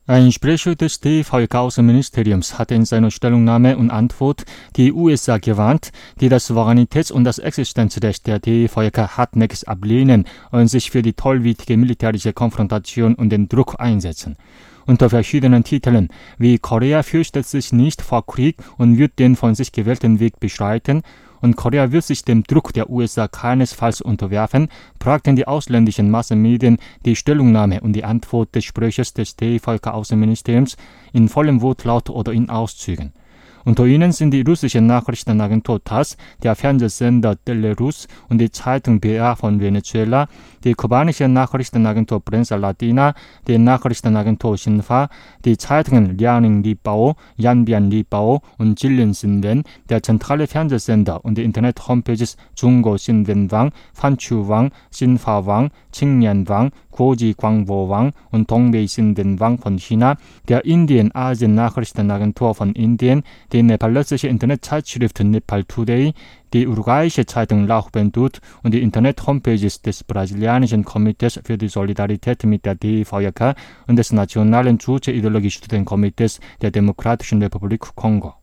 Ein Sprecher des TV-Außenministeriums hat in seiner Stellungnahme und Antwort die USA gewarnt, die das Souveränitäts- und das Existenzrecht der TV hartnäckig ablehnen und sich für die tollwütige militärische Konfrontation und den Druck einsetzen. Unter verschiedenen Titeln wie Korea fürchtet sich nicht vor Krieg und wird den von sich gewählten Weg beschreiten und Korea wird sich dem Druck der USA keinesfalls unterwerfen, fragten die ausländischen Massenmedien die Stellungnahme und die Antwort des Sprechers des TV-Außenministeriums in vollem Wortlaut oder in Auszügen. Unter ihnen sind die russische Nachrichtenagentur TASS, der Fernsehsender Telerus und die Zeitung BR von Venezuela, die kubanische Nachrichtenagentur Prensa Latina, die Nachrichtenagentur Xinhua, die Zeitungen Liaoning Libao, Yanbian Libao und Jilin Xinwen, der zentrale Fernsehsender und die Internet-Homepages Zhongguo Xinwen Wang, Fanchu Wang, Xinhua Wang, Qingyan Wang, Guoji Guangbo Wang und Dongbei Xinwen Wang von China, der Indien-Asien-Nachrichtenagentur von Indien, die nepalesische Internetzeitschrift Nepal Today, die uruguayische Zeitung Lauchbendut und die Internet-Homepages des brasilianischen Komitees für die Solidarität mit der DIVK und des Nationalen Juche-Ideologie-Studienkomitees der Demokratischen Republik Kongo.